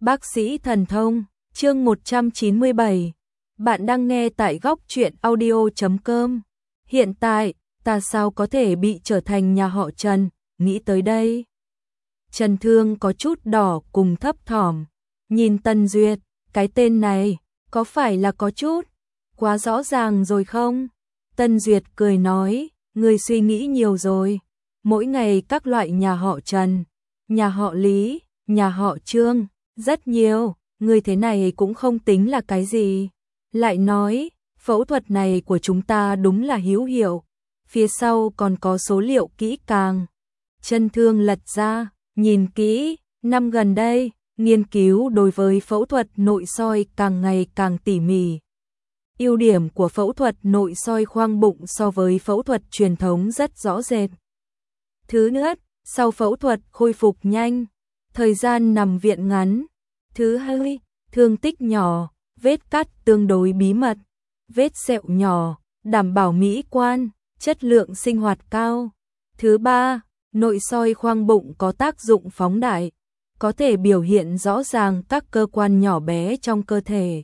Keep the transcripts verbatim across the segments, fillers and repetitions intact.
Bác sĩ thần thông, chương một trăm chín mươi bảy. Bạn đang nghe tại góc truyện audio chấm com. Hiện tại, ta sao có thể bị trở thành nhà họ Trần, nghĩ tới đây. Trần Thương có chút đỏ cùng thấp thỏm. Nhìn Tân Duyệt, cái tên này, có phải là có chút quá rõ ràng rồi không? Tân Duyệt cười nói, người suy nghĩ nhiều rồi. Mỗi ngày các loại nhà họ Trần, nhà họ Lý, nhà họ Trương, rất nhiều, người thế này cũng không tính là cái gì. Lại nói, phẫu thuật này của chúng ta đúng là hữu hiệu, phía sau còn có số liệu kỹ càng. Trần Thương lật ra, nhìn kỹ, năm gần đây, nghiên cứu đối với phẫu thuật nội soi càng ngày càng tỉ mỉ. Ưu điểm của phẫu thuật nội soi khoang bụng so với phẫu thuật truyền thống rất rõ rệt. Thứ nhất, sau phẫu thuật khôi phục nhanh, thời gian nằm viện ngắn. Thứ hai, thương tích nhỏ, vết cắt tương đối bí mật, vết sẹo nhỏ, đảm bảo mỹ quan, chất lượng sinh hoạt cao. Thứ ba, nội soi khoang bụng có tác dụng phóng đại, có thể biểu hiện rõ ràng các cơ quan nhỏ bé trong cơ thể.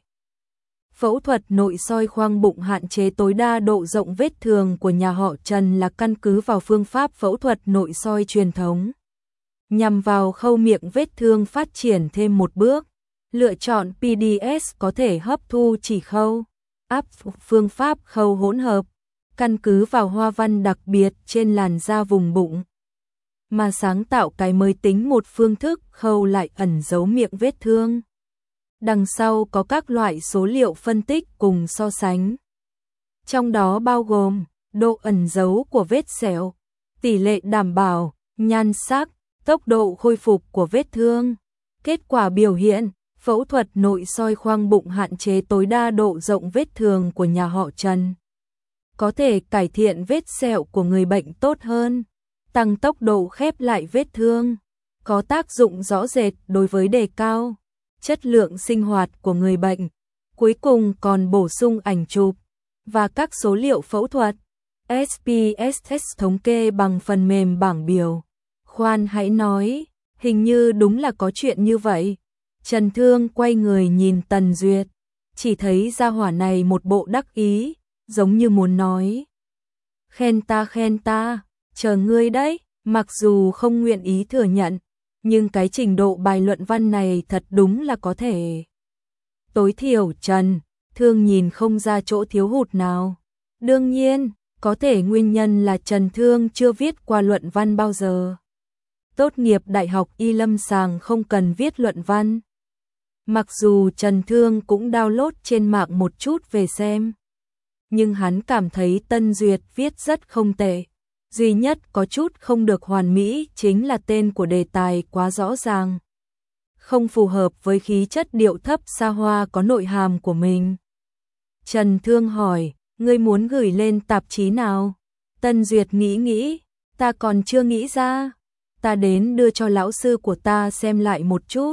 Phẫu thuật nội soi khoang bụng hạn chế tối đa độ rộng vết thương của nhà họ Trần là căn cứ vào phương pháp phẫu thuật nội soi truyền thống. Nhằm vào khâu miệng vết thương phát triển thêm một bước, lựa chọn pê đê ét có thể hấp thu chỉ khâu, áp phương pháp khâu hỗn hợp, căn cứ vào hoa văn đặc biệt trên làn da vùng bụng, mà sáng tạo cái mới tính một phương thức khâu lại ẩn giấu miệng vết thương. Đằng sau có các loại số liệu phân tích cùng so sánh. Trong đó bao gồm độ ẩn giấu của vết sẹo, tỷ lệ đảm bảo, nhan sắc, tốc độ khôi phục của vết thương. Kết quả biểu hiện, phẫu thuật nội soi khoang bụng hạn chế tối đa độ rộng vết thương của nhà họ Trần. Có thể cải thiện vết sẹo của người bệnh tốt hơn, tăng tốc độ khép lại vết thương, có tác dụng rõ rệt đối với đề cao chất lượng sinh hoạt của người bệnh. Cuối cùng còn bổ sung ảnh chụp và các số liệu phẫu thuật. ét pê ét test thống kê bằng phần mềm bảng biểu. Khoan hãy nói, hình như đúng là có chuyện như vậy. Trần Thương quay người nhìn Tần Duyệt, chỉ thấy gia hỏa này một bộ đắc ý, giống như muốn nói. Khen ta khen ta, chờ ngươi đấy, mặc dù không nguyện ý thừa nhận, nhưng cái trình độ bài luận văn này thật đúng là có thể. Tối thiểu Trần Thương nhìn không ra chỗ thiếu hụt nào. Đương nhiên, có thể nguyên nhân là Trần Thương chưa viết qua luận văn bao giờ. Tốt nghiệp đại học y lâm sàng không cần viết luận văn. Mặc dù Trần Thương cũng download trên mạng một chút về xem, nhưng hắn cảm thấy Tân Duyệt viết rất không tệ. Duy nhất có chút không được hoàn mỹ chính là tên của đề tài quá rõ ràng, không phù hợp với khí chất điệu thấp xa hoa có nội hàm của mình. Trần Thương hỏi, ngươi muốn gửi lên tạp chí nào? Tân Duyệt nghĩ nghĩ, ta còn chưa nghĩ ra. Ta đến đưa cho lão sư của ta xem lại một chút,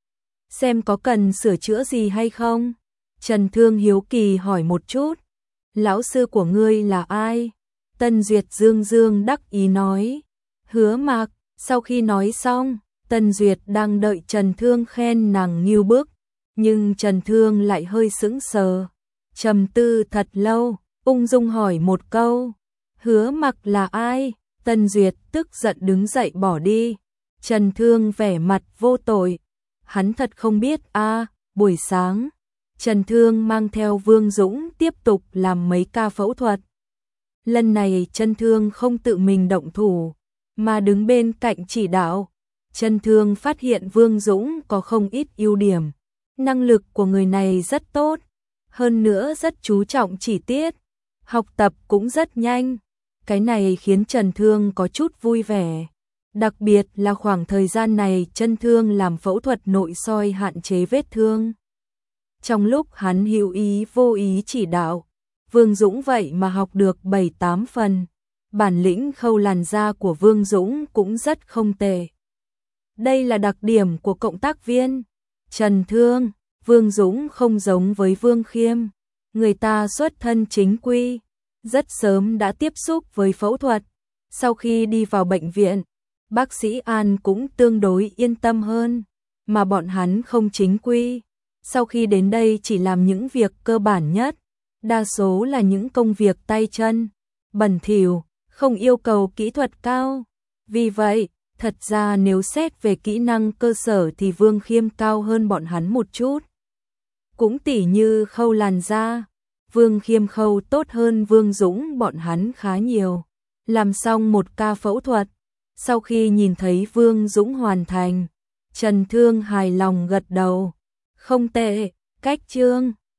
xem có cần sửa chữa gì hay không. Trần Thương hiếu kỳ hỏi một chút, lão sư của ngươi là ai? Tân Duyệt dương dương đắc ý nói, Hứa Mạc. Sau khi nói xong, Tân Duyệt đang đợi Trần Thương khen nàng nghiêu bức, nhưng Trần Thương lại hơi sững sờ, trầm tư thật lâu, ung dung hỏi một câu, Hứa Mạc là ai? Tân Duyệt tức giận đứng dậy bỏ đi. Trần Thương vẻ mặt vô tội, hắn thật không biết a. À, buổi sáng, Trần Thương mang theo Vương Dũng tiếp tục làm mấy ca phẫu thuật. Lần này Trần Thương không tự mình động thủ, mà đứng bên cạnh chỉ đạo. Trần Thương phát hiện Vương Dũng có không ít ưu điểm. Năng lực của người này rất tốt, hơn nữa rất chú trọng chi tiết, học tập cũng rất nhanh. Cái này khiến Trần Thương có chút vui vẻ. Đặc biệt là khoảng thời gian này Trần Thương làm phẫu thuật nội soi hạn chế vết thương. Trong lúc hắn hữu ý vô ý chỉ đạo, Vương Dũng vậy mà học được bảy tám phần. Bản lĩnh khâu làn da của Vương Dũng cũng rất không tệ. Đây là đặc điểm của cộng tác viên Trần Thương. Vương Dũng không giống với Vương Khiêm, người ta xuất thân chính quy, rất sớm đã tiếp xúc với phẫu thuật. Sau khi đi vào bệnh viện, bác sĩ An cũng tương đối yên tâm hơn. mà bọn hắn không chính quy. Sau khi đến đây chỉ làm những việc cơ bản nhất, đa số là những công việc tay chân, bẩn thỉu, không yêu cầu kỹ thuật cao. Vì vậy, thật ra nếu xét về kỹ năng cơ sở thì Vương Khiêm cao hơn bọn hắn một chút. Cũng tỉ như khâu làn da, Vương Khiêm khâu tốt hơn Vương Dũng bọn hắn khá nhiều. Làm xong một ca phẫu thuật, sau khi nhìn thấy Vương Dũng hoàn thành, Trần Thương hài lòng gật đầu. Không tệ, cách Trương